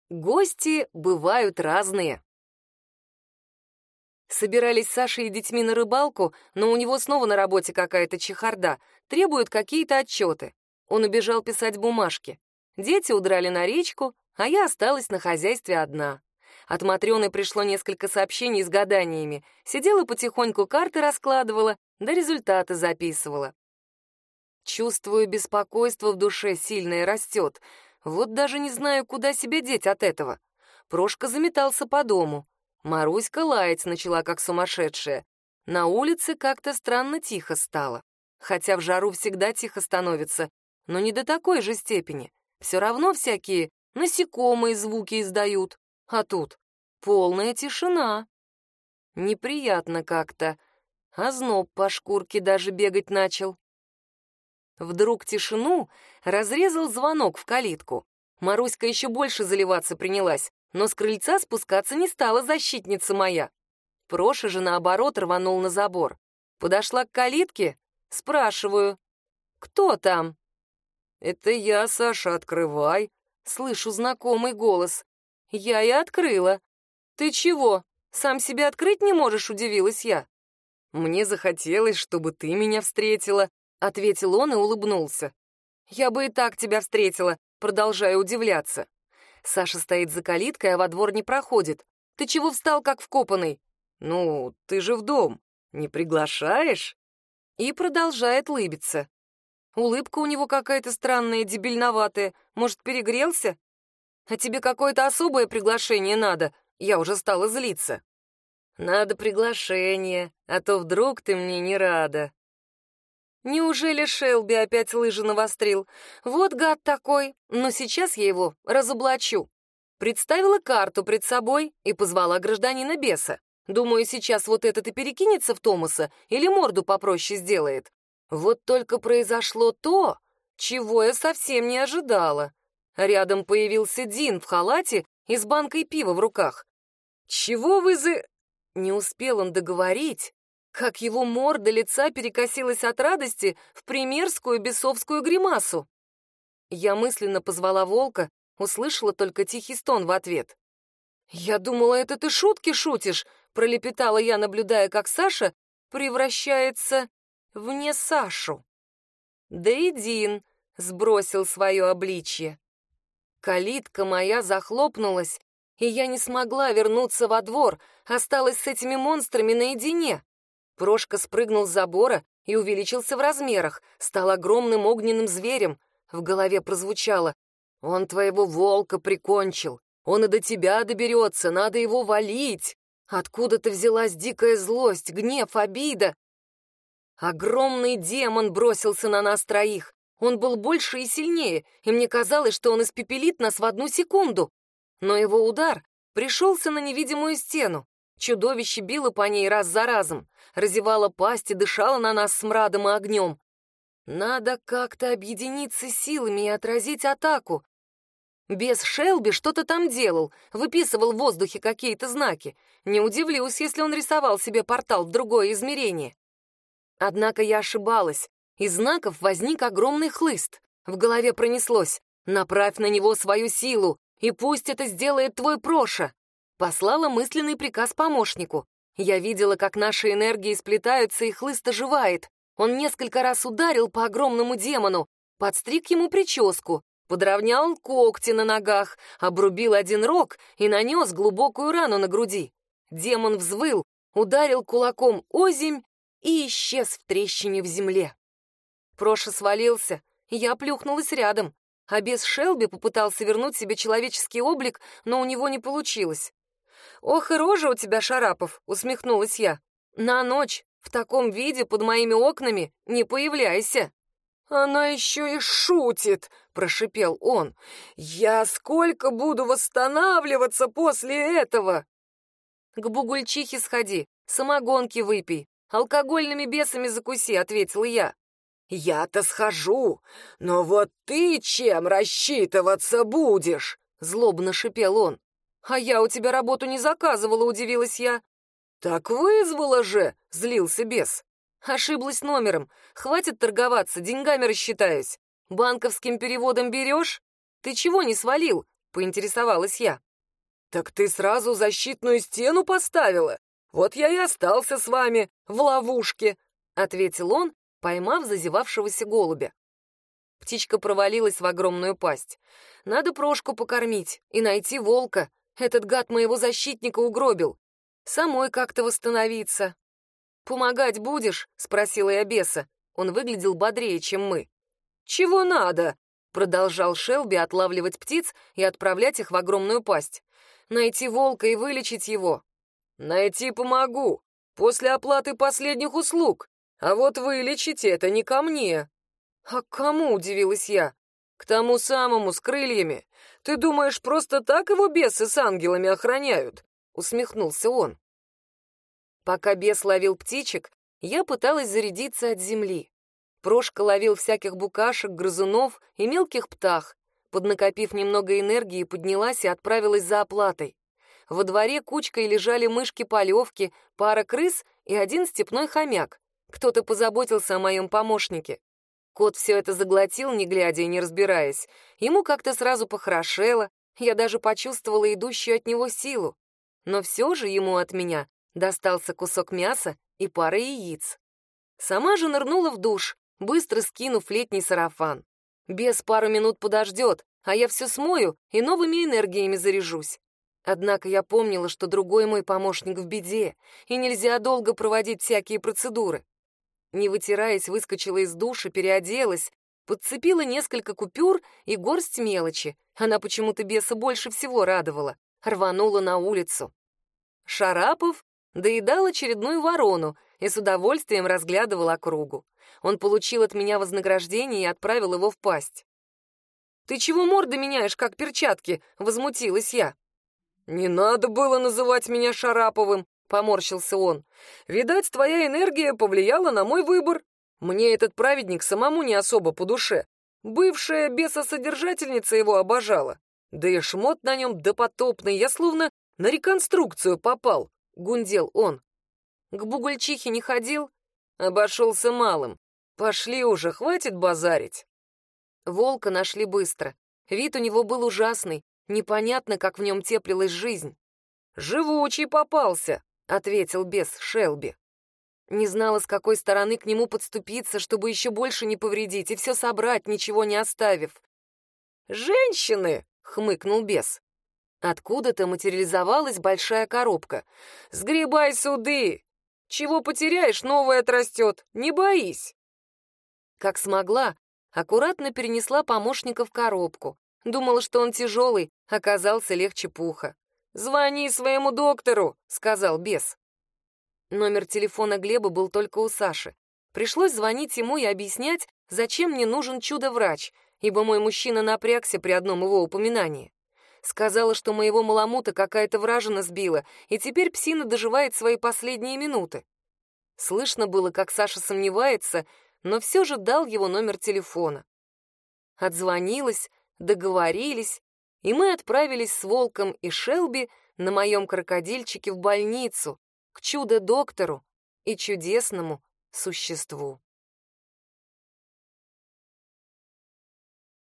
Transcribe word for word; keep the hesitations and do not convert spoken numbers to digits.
Гости бывают разные. Собирались Саша и детьми на рыбалку, но у него снова на работе какая-то чехарда, требуют какие-то отчеты. Он убежал писать бумажки. Дети удрали на речку, а я осталась на хозяйстве одна. От Матрёны пришло несколько сообщений с гаданиями. Сидела потихоньку, карты раскладывала, да результаты записывала. Чувствую, беспокойство в душе сильное растет. Вот даже не знаю, куда себя деть от этого. Прошка заметался по дому. Маруська лаять начала, как сумасшедшая. На улице как-то странно тихо стало. Хотя в жару всегда тихо становится, но не до такой же степени. Все равно всякие насекомые звуки издают. А тут полная тишина. Неприятно как-то. Озноб по шкурке даже бегать начал. Вдруг тишину разрезал звонок в калитку. Маруська еще больше заливаться принялась, но с крыльца спускаться не стала защитница моя. Проша же, наоборот, рванул на забор. Подошла к калитке, спрашиваю: «Кто там?» «Это я, Саша, открывай», — слышу знакомый голос. Я и открыла. «Ты чего, сам себя открыть не можешь?» — удивилась я. «Мне захотелось, чтобы ты меня встретила», — ответил он и улыбнулся. «Я бы и так тебя встретила», — продолжаю удивляться. Саша стоит за калиткой, а во двор не проходит. «Ты чего встал, как вкопанный?» «Ну, ты же в дом. Не приглашаешь?» И продолжает лыбиться. Улыбка у него какая-то странная, дебильноватая. Может, перегрелся? «А тебе какое-то особое приглашение надо?» Я уже стала злиться. «Надо приглашение, а то вдруг ты мне не рада». Неужели Шелби опять лыжи навострил? Вот гад такой, но сейчас я его разоблачу. Представила карту пред собой и позвала гражданина беса. Думаю, сейчас вот этот и перекинется в Томаса или морду попроще сделает. Вот только произошло то, чего я совсем не ожидала. Рядом появился Дин в халате и с банкой пива в руках. «Чего вы за...» Не успел он договорить, как его морда лица перекосилась от радости в примерскую бесовскую гримасу. Я мысленно позвала волка, услышала только тихий стон в ответ. «Я думала, это ты шутки шутишь», — пролепетала я, наблюдая, как Саша превращается в не Сашу. Да и Дин сбросил свое обличье. Калитка моя захлопнулась, и я не смогла вернуться во двор, осталась с этими монстрами наедине. Прошка спрыгнул с забора и увеличился в размерах, стал огромным огненным зверем. В голове прозвучало: «Он твоего волка прикончил, он и до тебя доберется, надо его валить». Откуда-то взялась дикая злость, гнев, обида. Огромный демон бросился на нас троих. Он был больше и сильнее, и мне казалось, что он испепелит нас в одну секунду. Но его удар пришелся на невидимую стену. Чудовище било по ней раз за разом, разевало пасть и дышало на нас смрадом и огнем. Надо как-то объединиться силами и отразить атаку. Бес Шелби что-то там делал, выписывал в воздухе какие-то знаки. Не удивлюсь, если он рисовал себе портал в другое измерение. Однако я ошибалась. Из знаков возник огромный хлыст. В голове пронеслось: «Направь на него свою силу, и пусть это сделает твой Проша». Послала мысленный приказ помощнику. Я видела, как наши энергии сплетаются, и хлыст оживает. Он несколько раз ударил по огромному демону, подстриг ему прическу, подровнял когти на ногах, обрубил один рог и нанес глубокую рану на груди. Демон взвыл, ударил кулаком озимь и исчез в трещине в земле. Проша свалился, я плюхнулась рядом, а бес Шелби попытался вернуть себе человеческий облик, но у него не получилось. «Ох, и рожа у тебя, Шарапов!» — усмехнулась я. «На ночь в таком виде под моими окнами не появляйся». «Она еще и шутит!» — прошипел он. «Я сколько буду восстанавливаться после этого?» «К Бугульчихе сходи, самогонки выпей, алкогольными бесами закуси», — ответил я. «Я-то схожу, но вот ты чем рассчитываться будешь?» — злобно шипел он. «А я у тебя работу не заказывала», — удивилась я. «Так вызвала же», — злился бес. «Ошиблась номером. Хватит торговаться, деньгами рассчитаюсь. Банковским переводом берешь? Ты чего не свалил? поинтересовалась я. «Так ты сразу защитную стену поставила? Вот я и остался с вами в ловушке», — ответил он, поймав зазевавшегося голубя. Птичка провалилась в огромную пасть. «Надо Прошку покормить и найти волка. Этот гад моего защитника угробил. Самой как-то восстановиться». «Помогать будешь?» — спросила я беса. Он выглядел бодрее, чем мы. «Чего надо?» — продолжал Шелби отлавливать птиц и отправлять их в огромную пасть. «Найти волка и вылечить его». «Найти помогу, после оплаты последних услуг. А вот вылечить это не ко мне». «А к кому?» — удивилась я. «К тому самому, с крыльями. Ты думаешь, просто так его бесы с ангелами охраняют?» — усмехнулся он. Пока бес ловил птичек, я пыталась зарядиться от земли. Прошка ловил всяких букашек, грызунов и мелких птах. Поднакопив немного энергии, поднялась и отправилась за оплатой. Во дворе кучкой лежали мышки-полевки, пара крыс и один степной хомяк. Кто-то позаботился о моем помощнике. Кот все это заглотил, не глядя и не разбираясь. Ему как-то сразу похорошело, я даже почувствовала идущую от него силу. Но все же ему от меня достался кусок мяса и пара яиц. Сама же нырнула в душ, быстро скинув летний сарафан. Бес пару минут подождет, а я все смою и новыми энергиями заряжусь. Однако я помнила, что другой мой помощник в беде, и нельзя долго проводить всякие процедуры. Не вытираясь, выскочила из душа, переоделась, подцепила несколько купюр и горсть мелочи. Она почему-то беса больше всего радовала. Рванула на улицу. Шарапов доедал очередную ворону и с удовольствием разглядывал округу. Он получил от меня вознаграждение и отправил его в пасть. «Ты чего морды меняешь, как перчатки?» — возмутилась я. «Не надо было называть меня Шараповым», — поморщился он. «Видать, твоя энергия повлияла на мой выбор. Мне этот праведник самому не особо по душе. Бывшая бесосодержательница его обожала. Да и шмот на нем допотопный, я словно на реконструкцию попал», — гундел он. «К бугульчихе не ходил?» «Обошелся малым. Пошли уже, хватит базарить». Волка нашли быстро. Вид у него был ужасный, непонятно, как в нем теплилась жизнь. «Живучий попался», — ответил бес Шелби. Не знала, с какой стороны к нему подступиться, чтобы еще больше не повредить и все собрать, ничего не оставив. «Женщины!» — хмыкнул бес. Откуда-то материализовалась большая коробка. «Сгребай суды! Чего потеряешь, новое отрастет, не боись!» Как смогла, аккуратно перенесла помощника в коробку. Думала, что он тяжелый, оказался легче пуха. «Звони своему доктору», — сказал бес. Номер телефона Глеба был только у Саши. Пришлось звонить ему и объяснять, зачем мне нужен чудо-врач, ибо мой мужчина напрягся при одном его упоминании. Сказала, что моего маламута какая-то вражина сбила, и теперь псина доживает свои последние минуты. Слышно было, как Саша сомневается, но все же дал его номер телефона. Отзвонилась, договорились, и мы отправились с Волком и Шелби на моем крокодильчике в больницу, к чудо-доктору и чудесному существу.